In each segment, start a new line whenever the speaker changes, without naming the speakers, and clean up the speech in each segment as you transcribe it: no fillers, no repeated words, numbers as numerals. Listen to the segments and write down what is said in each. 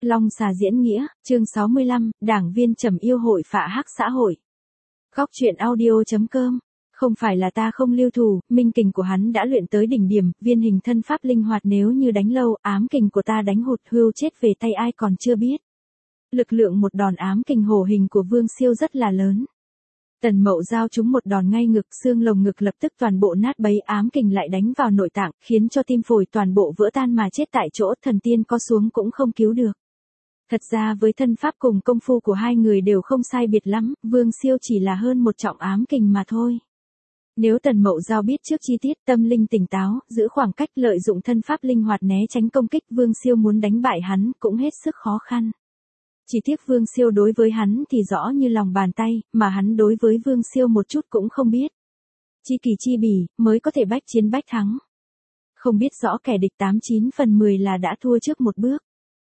Long xà diễn nghĩa, chương 65, đảng viên trầm yêu hội phạ hắc xã hội. Góc truyện audio.com. Không phải là ta không lưu thủ, minh kình của hắn đã luyện tới đỉnh điểm, viên hình thân pháp linh hoạt, nếu như đánh lâu, ám kình của ta đánh hụt hưu chết về tay ai còn chưa biết. Lực lượng một đòn ám kình hổ hình của Vương Siêu rất là lớn. Tần Mậu giao trúng một đòn ngay ngực, xương lồng ngực lập tức toàn bộ nát bấy, ám kình lại đánh vào nội tạng, khiến cho tim phổi toàn bộ vỡ tan mà chết tại chỗ, thần tiên có xuống cũng không cứu được. Thật ra với thân pháp cùng công phu của hai người đều không sai biệt lắm, Vương Siêu chỉ là hơn một trọng ám kình mà thôi. Nếu Tần Mậu giao biết trước chi tiết, tâm linh tỉnh táo, giữ khoảng cách, lợi dụng thân pháp linh hoạt né tránh công kích, Vương Siêu muốn đánh bại hắn cũng hết sức khó khăn. Chỉ tiếc Vương Siêu đối với hắn thì rõ như lòng bàn tay, mà hắn đối với Vương Siêu một chút cũng không biết. Chi kỳ chi bỉ, mới có thể bách chiến bách thắng. Không biết rõ kẻ địch 89 phần 10 là đã thua trước một bước.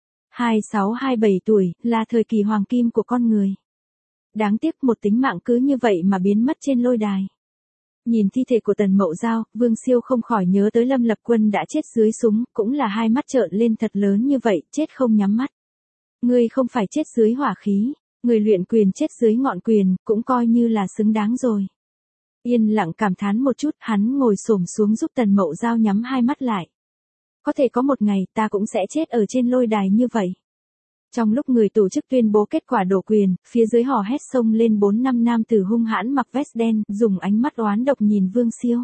26-27 tuổi, là thời kỳ hoàng kim của con người. Đáng tiếc một tính mạng cứ như vậy mà biến mất trên lôi đài. Nhìn thi thể của Tần Mậu Giao, Vương Siêu không khỏi nhớ tới Lâm Lập Quân đã chết dưới súng, cũng là hai mắt trợn lên thật lớn như vậy, chết không nhắm mắt. Ngươi không phải chết dưới hỏa khí, người luyện quyền chết dưới ngọn quyền, cũng coi như là xứng đáng rồi. Yên lặng cảm thán một chút, hắn ngồi xổm xuống giúp Tần Mậu Giao nhắm hai mắt lại. Có thể có một ngày ta cũng sẽ chết ở trên lôi đài như vậy. Trong lúc người tổ chức tuyên bố kết quả đổ quyền, phía dưới hò hét xông lên 4-5 nam tử hung hãn mặc vest đen, dùng ánh mắt oán độc nhìn Vương Siêu.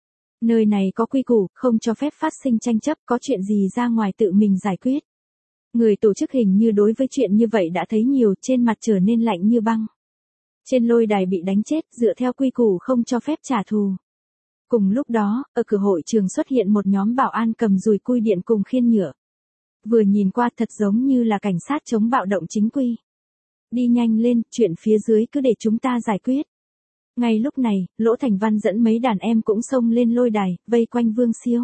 Nơi này có quy củ, không cho phép phát sinh tranh chấp, có chuyện gì ra ngoài tự mình giải quyết. Người tổ chức hình như đối với chuyện như vậy đã thấy nhiều, trên mặt trở nên lạnh như băng. Trên lôi đài bị đánh chết, dựa theo quy củ không cho phép trả thù. Cùng lúc đó, ở cửa hội trường xuất hiện một nhóm bảo an cầm dùi cui điện cùng khiên nhựa. Vừa nhìn qua thật giống như là cảnh sát chống bạo động chính quy. Đi nhanh lên, chuyện phía dưới cứ để chúng ta giải quyết. Ngay lúc này, Lỗ Thành Văn dẫn mấy đàn em cũng xông lên lôi đài, vây quanh Vương Siêu.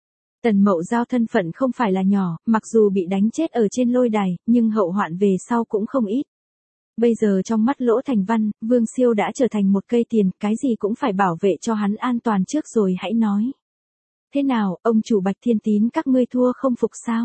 Tần Mậu Giao thân phận không phải là nhỏ, mặc dù bị đánh chết ở trên lôi đài, nhưng hậu hoạn về sau cũng không ít. Bây giờ trong mắt Lỗ Thành Văn, Vương Siêu đã trở thành một cây tiền, cái gì cũng phải bảo vệ cho hắn an toàn trước rồi hãy nói. Thế nào, ông chủ Bạch Thiên Tín các ngươi thua không phục sao?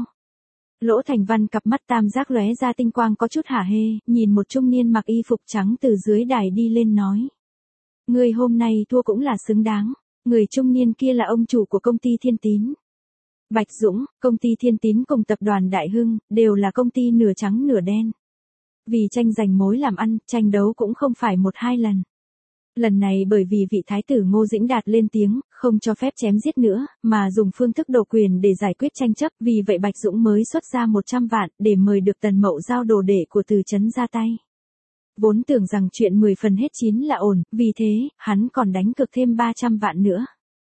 Lỗ Thành Văn cặp mắt tam giác lóe ra tinh quang có chút hả hê, nhìn một trung niên mặc y phục trắng từ dưới đài đi lên nói. Người hôm nay thua cũng là xứng đáng, người trung niên kia là ông chủ của công ty Thiên Tín. Bạch Dũng, công ty Thiên Tín cùng tập đoàn Đại Hưng, đều là công ty nửa trắng nửa đen. Vì tranh giành mối làm ăn, tranh đấu cũng không phải 1-2 lần. Lần này bởi vì vị thái tử Ngô Dĩnh Đạt lên tiếng, không cho phép chém giết nữa, mà dùng phương thức đổ quyền để giải quyết tranh chấp, vì vậy Bạch Dũng mới xuất ra 100 vạn, để mời được Tần Mậu Giao đồ đệ của Từ Chấn ra tay. Vốn tưởng rằng chuyện 10 phần hết 9 là ổn, vì thế, hắn còn đánh cược thêm 300 vạn nữa.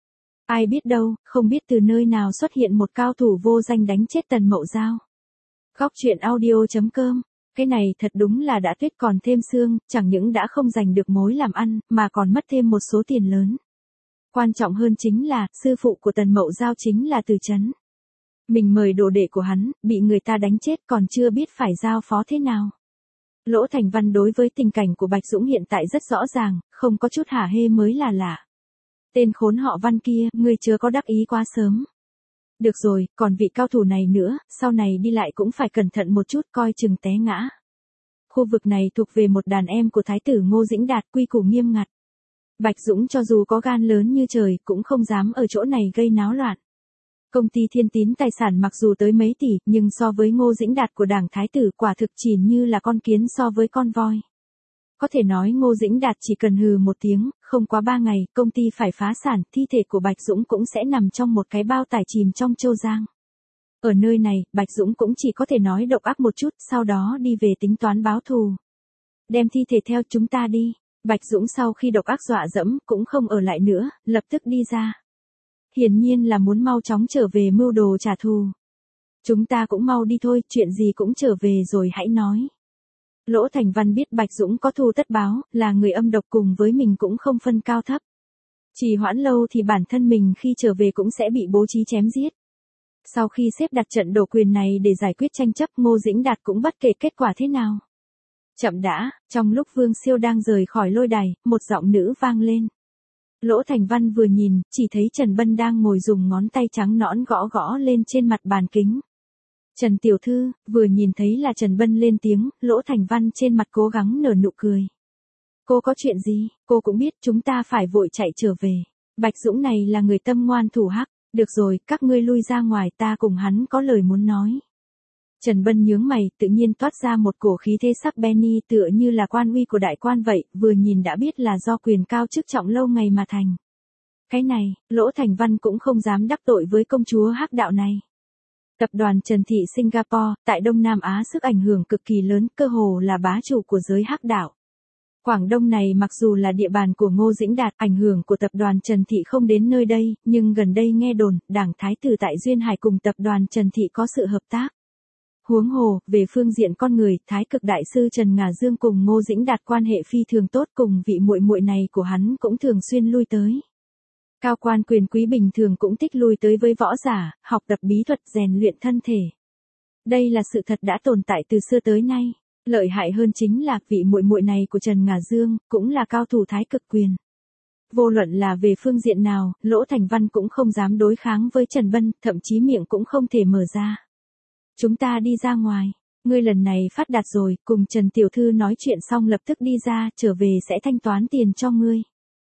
Ai biết đâu, không biết từ nơi nào xuất hiện một cao thủ vô danh đánh chết Tần Mậu Giao. Góc truyện audio.com. Cái này thật đúng là đã tuyết còn thêm sương, chẳng những đã không giành được mối làm ăn, mà còn mất thêm một số tiền lớn. Quan trọng hơn chính là, sư phụ của Tần Mậu Giao chính là Từ Chấn. Mình mời đồ đệ của hắn, bị người ta đánh chết còn chưa biết phải giao phó thế nào. Lỗ Thành Văn đối với tình cảnh của Bạch Dũng hiện tại rất rõ ràng, không có chút hả hê mới là lạ. Tên khốn họ Văn kia, ngươi chưa có đắc ý quá sớm. Được rồi, còn vị cao thủ này nữa, sau này đi lại cũng phải cẩn thận một chút coi chừng té ngã. Khu vực này thuộc về một đàn em của Thái tử Ngô Dĩnh Đạt, quy củ nghiêm ngặt. Bạch Dũng cho dù có gan lớn như trời, cũng không dám ở chỗ này gây náo loạn. Công ty Thiên Tín tài sản mặc dù tới mấy tỷ, nhưng so với Ngô Dĩnh Đạt của đảng Thái tử quả thực chỉ như là con kiến so với con voi. Có thể nói Ngô Dĩnh Đạt chỉ cần hừ một tiếng, không quá 3 ngày, công ty phải phá sản, thi thể của Bạch Dũng cũng sẽ nằm trong một cái bao tải chìm trong Châu Giang. Ở nơi này, Bạch Dũng cũng chỉ có thể nói độc ác một chút, sau đó đi về tính toán báo thù. Đem thi thể theo chúng ta đi. Bạch Dũng sau khi độc ác dọa dẫm, cũng không ở lại nữa, lập tức đi ra. Hiển nhiên là muốn mau chóng trở về mưu đồ trả thù. Chúng ta cũng mau đi thôi, chuyện gì cũng trở về rồi hãy nói. Lỗ Thành Văn biết Bạch Dũng có thù tất báo, là người âm độc cùng với mình cũng không phân cao thấp. Chỉ hoãn lâu thì bản thân mình khi trở về cũng sẽ bị bố trí chém giết. Sau khi xếp đặt trận đổ quyền này để giải quyết tranh chấp, Ngô Dĩnh Đạt cũng bất kể kết quả thế nào. Chậm đã, trong lúc Vương Siêu đang rời khỏi lôi đài, một giọng nữ vang lên. Lỗ Thành Văn vừa nhìn, chỉ thấy Trần Bân đang ngồi dùng ngón tay trắng nõn gõ gõ lên trên mặt bàn kính. Trần tiểu thư, vừa nhìn thấy là Trần Bân lên tiếng, Lỗ Thành Văn trên mặt cố gắng nở nụ cười. Cô có chuyện gì, cô cũng biết chúng ta phải vội chạy trở về. Bạch Dũng này là người tâm ngoan thủ hắc, được rồi, các ngươi lui ra ngoài, ta cùng hắn có lời muốn nói. Trần Bân nhướng mày, tự nhiên toát ra một cổ khí thế sắc bén tựa như là quan uy của đại quan vậy, vừa nhìn đã biết là do quyền cao chức trọng lâu ngày mà thành. Cái này, Lỗ Thành Văn cũng không dám đắc tội với công chúa hắc đạo này. Tập đoàn Trần Thị Singapore, tại Đông Nam Á sức ảnh hưởng cực kỳ lớn, cơ hồ là bá chủ của giới hắc đạo. Quảng Đông này mặc dù là địa bàn của Ngô Dĩnh Đạt, ảnh hưởng của tập đoàn Trần Thị không đến nơi đây, nhưng gần đây nghe đồn, Đảng Thái tử tại Duyên Hải cùng tập đoàn Trần Thị có sự hợp tác. Huống hồ, về phương diện con người, Thái cực đại sư Trần Ngà Dương cùng Ngô Dĩnh Đạt quan hệ phi thường tốt, cùng vị muội muội này của hắn cũng thường xuyên lui tới. Cao quan quyền quý bình thường cũng thích lui tới với võ giả, học tập bí thuật rèn luyện thân thể. Đây là sự thật đã tồn tại từ xưa tới nay. Lợi hại hơn chính là vị muội muội này của Trần Ngà Dương, cũng là cao thủ thái cực quyền. Vô luận là về phương diện nào, Lỗ Thành Văn cũng không dám đối kháng với Trần Bân, thậm chí miệng cũng không thể mở ra. Chúng ta đi ra ngoài, ngươi lần này phát đạt rồi, cùng Trần Tiểu Thư nói chuyện xong lập tức đi ra, trở về sẽ thanh toán tiền cho ngươi.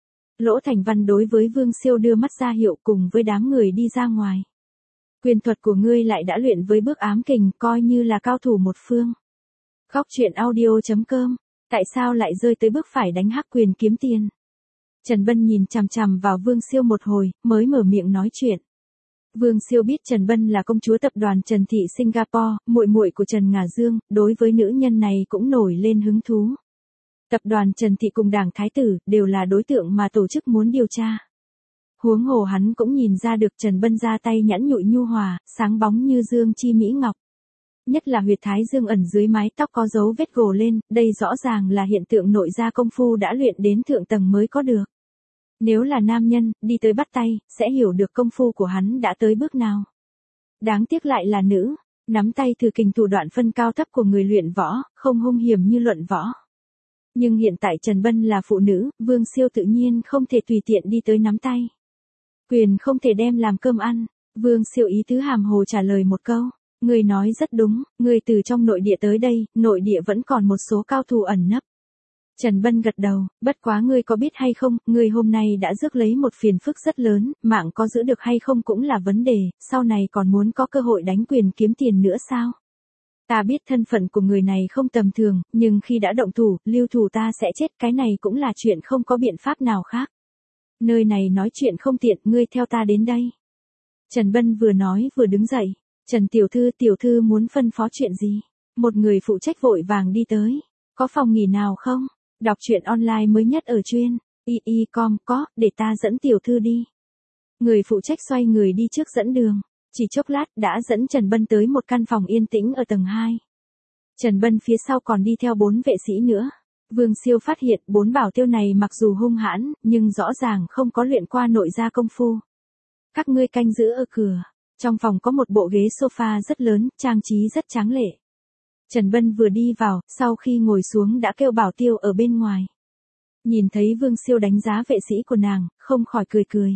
Lỗ Thành Văn đối với Vương Siêu đưa mắt ra hiệu cùng với đám người đi ra ngoài. Quyền thuật của ngươi lại đã luyện với bước ám kình, coi như là cao thủ một phương. Góc truyện audio.com, tại sao lại rơi tới bước phải đánh hắc quyền kiếm tiền? Trần Bân nhìn chằm chằm vào Vương Siêu một hồi, mới mở miệng nói chuyện. Vương Siêu biết Trần Bân là công chúa tập đoàn Trần Thị Singapore, muội muội của Trần Ngà Dương, đối với nữ nhân này cũng nổi lên hứng thú. Tập đoàn Trần Thị cùng Đảng Thái tử đều là đối tượng mà tổ chức muốn điều tra. Huống hồ hắn cũng nhìn ra được Trần Bân ra tay nhẵn nhụi nhu hòa, sáng bóng như dương chi mỹ ngọc. Nhất là huyệt thái dương ẩn dưới mái tóc có dấu vết gồ lên, đây rõ ràng là hiện tượng nội gia công phu đã luyện đến thượng tầng mới có được. Nếu là nam nhân, đi tới bắt tay, sẽ hiểu được công phu của hắn đã tới bước nào. Đáng tiếc lại là nữ, nắm tay thử kình thủ đoạn phân cao thấp của người luyện võ, không hung hiểm như luận võ. Nhưng hiện tại Trần Bân là phụ nữ, Vương Siêu tự nhiên không thể tùy tiện đi tới nắm tay. Quyền không thể đem làm cơm ăn, Vương Siêu ý tứ hàm hồ trả lời một câu. Người nói rất đúng, người từ trong nội địa tới đây, nội địa vẫn còn một số cao thủ ẩn nấp. Trần Bân gật đầu, bất quá ngươi có biết hay không, ngươi hôm nay đã rước lấy một phiền phức rất lớn, mạng có giữ được hay không cũng là vấn đề, sau này còn muốn có cơ hội đánh quyền kiếm tiền nữa sao? Ta biết thân phận của người này không tầm thường, nhưng khi đã động thủ, lưu thủ ta sẽ chết, cái này cũng là chuyện không có biện pháp nào khác. Nơi này nói chuyện không tiện, ngươi theo ta đến đây. Trần Bân vừa nói vừa đứng dậy. Trần tiểu thư muốn phân phó chuyện gì? Một người phụ trách vội vàng đi tới. Có phòng nghỉ nào không? Đọc truyện online mới nhất ở chuyên. com có, để ta dẫn tiểu thư đi. Người phụ trách xoay người đi trước dẫn đường. Chỉ chốc lát đã dẫn Trần Bân tới một căn phòng yên tĩnh ở tầng 2. Trần Bân phía sau còn đi theo 4 vệ sĩ nữa. Vương Siêu phát hiện 4 bảo tiêu này mặc dù hung hãn, nhưng rõ ràng không có luyện qua nội gia công phu. Các ngươi canh giữ ở cửa. Trong phòng có một bộ ghế sofa rất lớn, trang trí rất tráng lệ. Trần Bân vừa đi vào, sau khi ngồi xuống đã kêu bảo tiêu ở bên ngoài. Nhìn thấy Vương Siêu đánh giá vệ sĩ của nàng, không khỏi cười cười.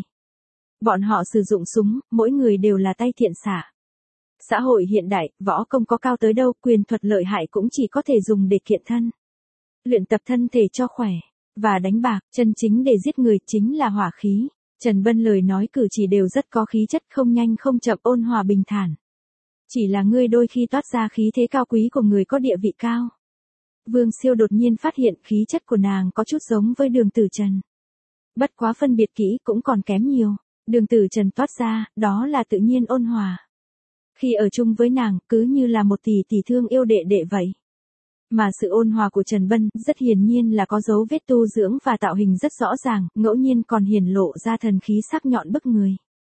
Bọn họ sử dụng súng, mỗi người đều là tay thiện xạ. Xã hội hiện đại, võ công có cao tới đâu, quyền thuật lợi hại cũng chỉ có thể dùng để kiện thân. Luyện tập thân thể cho khỏe, và đánh bạc, chân chính để giết người chính là hỏa khí. Trần Bân lời nói cử chỉ đều rất có khí chất, không nhanh không chậm, ôn hòa bình thản. Chỉ là ngươi đôi khi toát ra khí thế cao quý của người có địa vị cao. Vương Siêu đột nhiên phát hiện khí chất của nàng có chút giống với Đường Tử Trần. Bất quá phân biệt kỹ cũng còn kém nhiều. Đường Tử Trần toát ra, đó là tự nhiên ôn hòa. Khi ở chung với nàng, cứ như là một tỷ tỷ thương yêu đệ đệ vậy. Mà sự ôn hòa của Trần Bân rất hiển nhiên là có dấu vết tu dưỡng và tạo hình rất rõ ràng, ngẫu nhiên còn hiển lộ ra thần khí sắc nhọn bức người.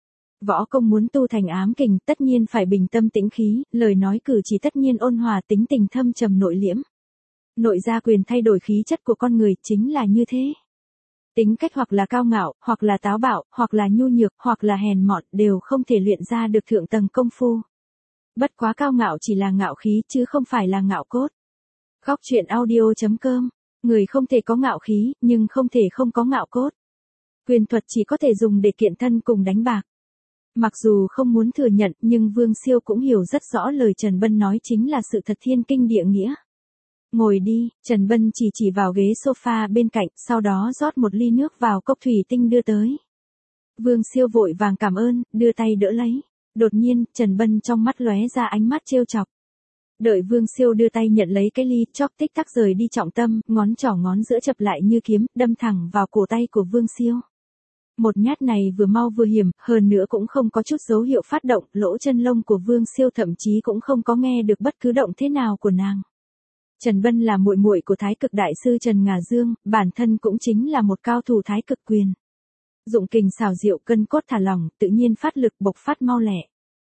Võ công muốn tu thành ám kình tất nhiên phải bình tâm tĩnh khí, lời nói cử chỉ tất nhiên ôn hòa, tính tình thâm trầm nội liễm. Nội gia quyền thay đổi khí chất của con người chính là như thế. Tính cách hoặc là cao ngạo, hoặc là táo bạo, hoặc là nhu nhược, hoặc là hèn mọn đều không thể luyện ra được thượng tầng công phu. Bất quá cao ngạo chỉ là ngạo khí chứ không phải là ngạo cốt. Góc truyện audio.com, người không thể có ngạo khí, nhưng không thể không có ngạo cốt. Quyền thuật chỉ có thể dùng để kiện thân cùng đánh bạc. Mặc dù không muốn thừa nhận nhưng Vương Siêu cũng hiểu rất rõ lời Trần Bân nói chính là sự thật thiên kinh địa nghĩa. Ngồi đi, Trần Bân chỉ vào ghế sofa bên cạnh, sau đó rót một ly nước vào cốc thủy tinh đưa tới. Vương Siêu vội vàng cảm ơn, đưa tay đỡ lấy. Đột nhiên, Trần Bân trong mắt lóe ra ánh mắt trêu chọc. Đợi Vương Siêu đưa tay nhận lấy cái ly, chốc tích tắc rời đi trọng tâm, ngón trỏ ngón giữa chập lại như kiếm, đâm thẳng vào cổ tay của Vương Siêu. Một nhát này vừa mau vừa hiểm, hơn nữa cũng không có chút dấu hiệu phát động, lỗ chân lông của Vương Siêu thậm chí cũng không có nghe được bất cứ động thế nào của nàng. Trần Bân là muội muội của Thái Cực đại sư Trần Ngà Dương, bản thân cũng chính là một cao thủ Thái Cực quyền. Dụng kình xảo diệu, cân cốt thả lỏng, tự nhiên phát lực bộc phát mau lẹ.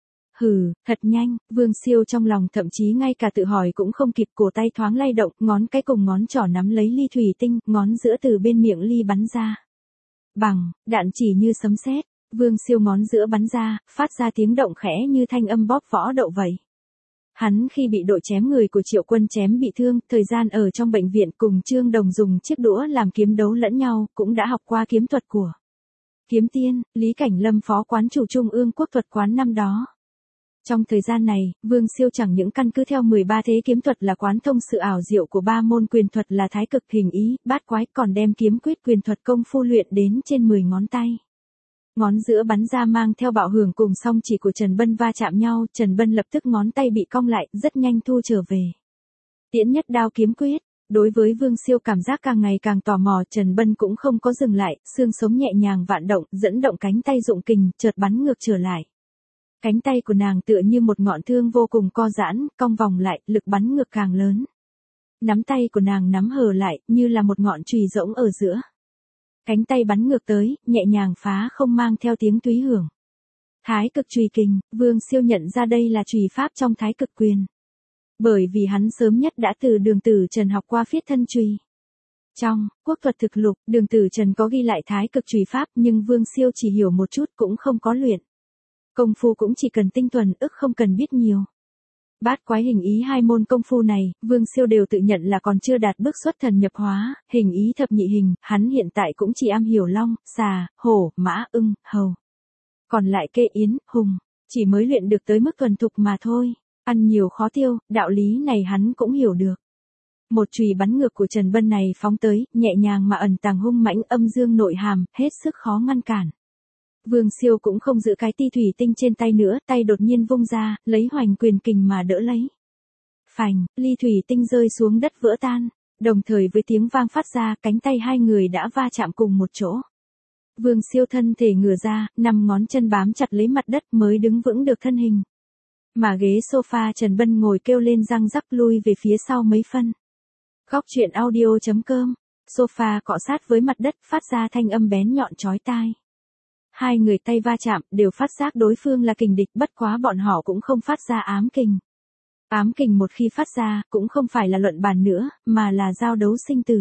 Hừ, thật nhanh, Vương Siêu trong lòng thậm chí ngay cả tự hỏi cũng không kịp, cổ tay thoáng lay động, ngón cái cùng ngón trỏ nắm lấy ly thủy tinh, ngón giữa từ bên miệng ly bắn ra. Bằng, đạn chỉ như sấm sét, Vương Siêu ngón giữa bắn ra, phát ra tiếng động khẽ như thanh âm bóp võ đậu vậy. Hắn khi bị đội chém người của Triệu Quân chém bị thương, thời gian ở trong bệnh viện cùng Trương Đồng dùng chiếc đũa làm kiếm đấu lẫn nhau, cũng đã học qua kiếm thuật của Kiếm Tiên, Lý Cảnh Lâm phó quán chủ Trung ương Quốc thuật quán năm đó. Trong thời gian này, Vương Siêu chẳng những căn cứ theo 13 thế kiếm thuật là quán thông sự ảo diệu của ba môn quyền thuật là Thái Cực, Hình Ý, Bát Quái, còn đem kiếm quyết quyền thuật công phu luyện đến trên 10 ngón tay. Ngón giữa bắn ra mang theo bạo hưởng cùng song chỉ của Trần Bân va chạm nhau, Trần Bân lập tức ngón tay bị cong lại, rất nhanh thu trở về. Tiễn nhất đao kiếm quyết. Đối với Vương Siêu cảm giác càng ngày càng tò mò, Trần Bân cũng không có dừng lại, xương sống nhẹ nhàng vạn động, dẫn động cánh tay dụng kình, chợt bắn ngược trở lại. Cánh tay của nàng tựa như một ngọn thương vô cùng co giãn, cong vòng lại, lực bắn ngược càng lớn. Nắm tay của nàng nắm hờ lại, như là một ngọn chùy rỗng ở giữa. Cánh tay bắn ngược tới, nhẹ nhàng phá không mang theo tiếng túy hưởng. Thái Cực chùy kình, Vương Siêu nhận ra đây là chùy pháp trong Thái Cực quyền. Bởi vì hắn sớm nhất đã từ Đường Tử Trần học qua phiết thân chùy. Trong Quốc thuật thực lục, Đường Tử Trần có ghi lại Thái Cực chùy pháp, nhưng Vương Siêu chỉ hiểu một chút cũng không có luyện. Công phu cũng chỉ cần tinh thuần, không cần biết nhiều. Bát Quái, Hình Ý hai môn công phu này, Vương Siêu đều tự nhận là còn chưa đạt bước xuất thần nhập hóa, Hình Ý thập nhị hình, hắn hiện tại cũng chỉ am hiểu long, xà, hổ, mã, ưng, hầu. Còn lại kê, yến, hùng, chỉ mới luyện được tới mức thuần thục mà thôi. Ăn nhiều khó tiêu, đạo lý này hắn cũng hiểu được. Một chùy bắn ngược của Trần Bân này phóng tới, nhẹ nhàng mà ẩn tàng hung mãnh âm dương nội hàm, hết sức khó ngăn cản. Vương Siêu cũng không giữ cái ti thủy tinh trên tay nữa, tay đột nhiên vung ra, lấy hoành quyền kình mà đỡ lấy. Phành, ly thủy tinh rơi xuống đất vỡ tan, đồng thời với tiếng vang phát ra, cánh tay hai người đã va chạm cùng một chỗ. Vương Siêu thân thể ngửa ra, 5 ngón chân bám chặt lấy mặt đất mới đứng vững được thân hình. Mà ghế sofa Trần Bân ngồi kêu lên răng rắc lui về phía sau mấy phân. Góc truyện audio.com, sofa cọ sát với mặt đất phát ra thanh âm bén nhọn chói tai. Hai người tay va chạm đều phát giác đối phương là kình địch, bất quá bọn họ cũng không phát ra ám kình. Ám kình một khi phát ra cũng không phải là luận bàn nữa, mà là giao đấu sinh tử.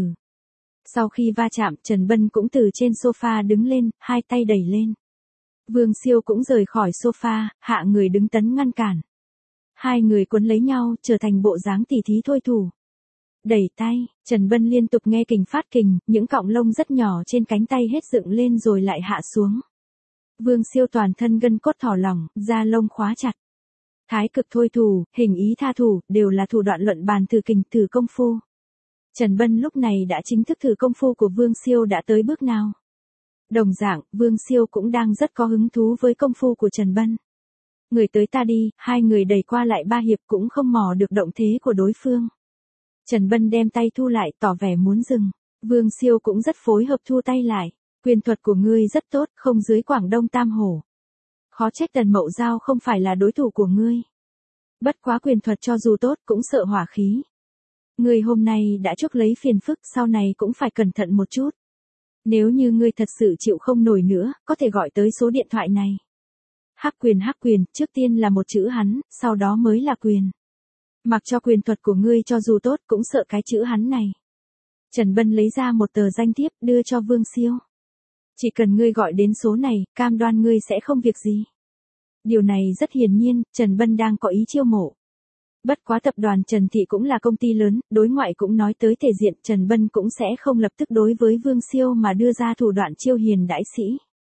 Sau khi va chạm, Trần Bân cũng từ trên sofa đứng lên, hai tay đẩy lên. Vương Siêu cũng rời khỏi sofa, hạ người đứng tấn ngăn cản. Hai người quấn lấy nhau, trở thành bộ dáng tỉ thí thôi thủ. Đẩy tay, Trần Bân liên tục nghe kình phát kình, những cọng lông rất nhỏ trên cánh tay hết dựng lên rồi lại hạ xuống. Vương Siêu toàn thân gân cốt thỏ lỏng, da lông khóa chặt. Thái Cực thôi thủ, Hình Ý tha thủ, đều là thủ đoạn luận bàn thử kình, thử công phu. Trần Bân lúc này đã chính thức thử công phu của Vương Siêu đã tới bước nào. Đồng dạng, Vương Siêu cũng đang rất có hứng thú với công phu của Trần Bân. Người tới ta đi, hai người đẩy qua lại 3 hiệp cũng không mò được động thế của đối phương. Trần Bân đem tay thu lại tỏ vẻ muốn dừng. Vương Siêu cũng rất phối hợp thu tay lại. Quyền thuật của ngươi rất tốt, không dưới Quảng Đông Tam Hổ. Khó trách Tần Mậu Giao không phải là đối thủ của ngươi. Bất quá quyền thuật cho dù tốt cũng sợ hỏa khí. Ngươi hôm nay đã chuốc lấy phiền phức, sau này cũng phải cẩn thận một chút. Nếu như ngươi thật sự chịu không nổi nữa, có thể gọi tới số điện thoại này. Hắc quyền, trước tiên là một chữ hắn, sau đó mới là quyền. Mặc cho quyền thuật của ngươi cho dù tốt cũng sợ cái chữ hắn này. Trần Bân lấy ra một tờ danh thiếp đưa cho Vương Siêu. Chỉ cần ngươi gọi đến số này, cam đoan ngươi sẽ không việc gì. Điều này rất hiển nhiên, Trần Bân đang có ý chiêu mộ. Bất quá tập đoàn Trần Thị cũng là công ty lớn, đối ngoại cũng nói tới thể diện, Trần Bân cũng sẽ không lập tức đối với Vương Siêu mà đưa ra thủ đoạn chiêu hiền đãi sĩ.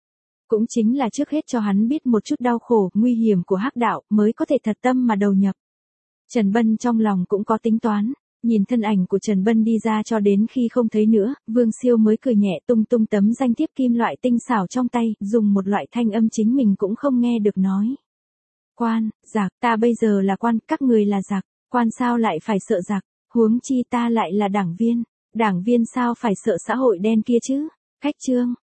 Cũng chính là trước hết cho hắn biết một chút đau khổ, nguy hiểm của hắc đạo, mới có thể thật tâm mà đầu nhập. Trần Bân trong lòng cũng có tính toán, nhìn thân ảnh của Trần Bân đi ra cho đến khi không thấy nữa, Vương Siêu mới cười nhẹ tung tung tấm danh thiếp kim loại tinh xảo trong tay, dùng một loại thanh âm chính mình cũng không nghe được nói. Quan, giặc, ta bây giờ là quan, các người là giặc, quan sao lại phải sợ giặc, huống chi ta lại là đảng viên sao phải sợ xã hội đen kia chứ, cách chương.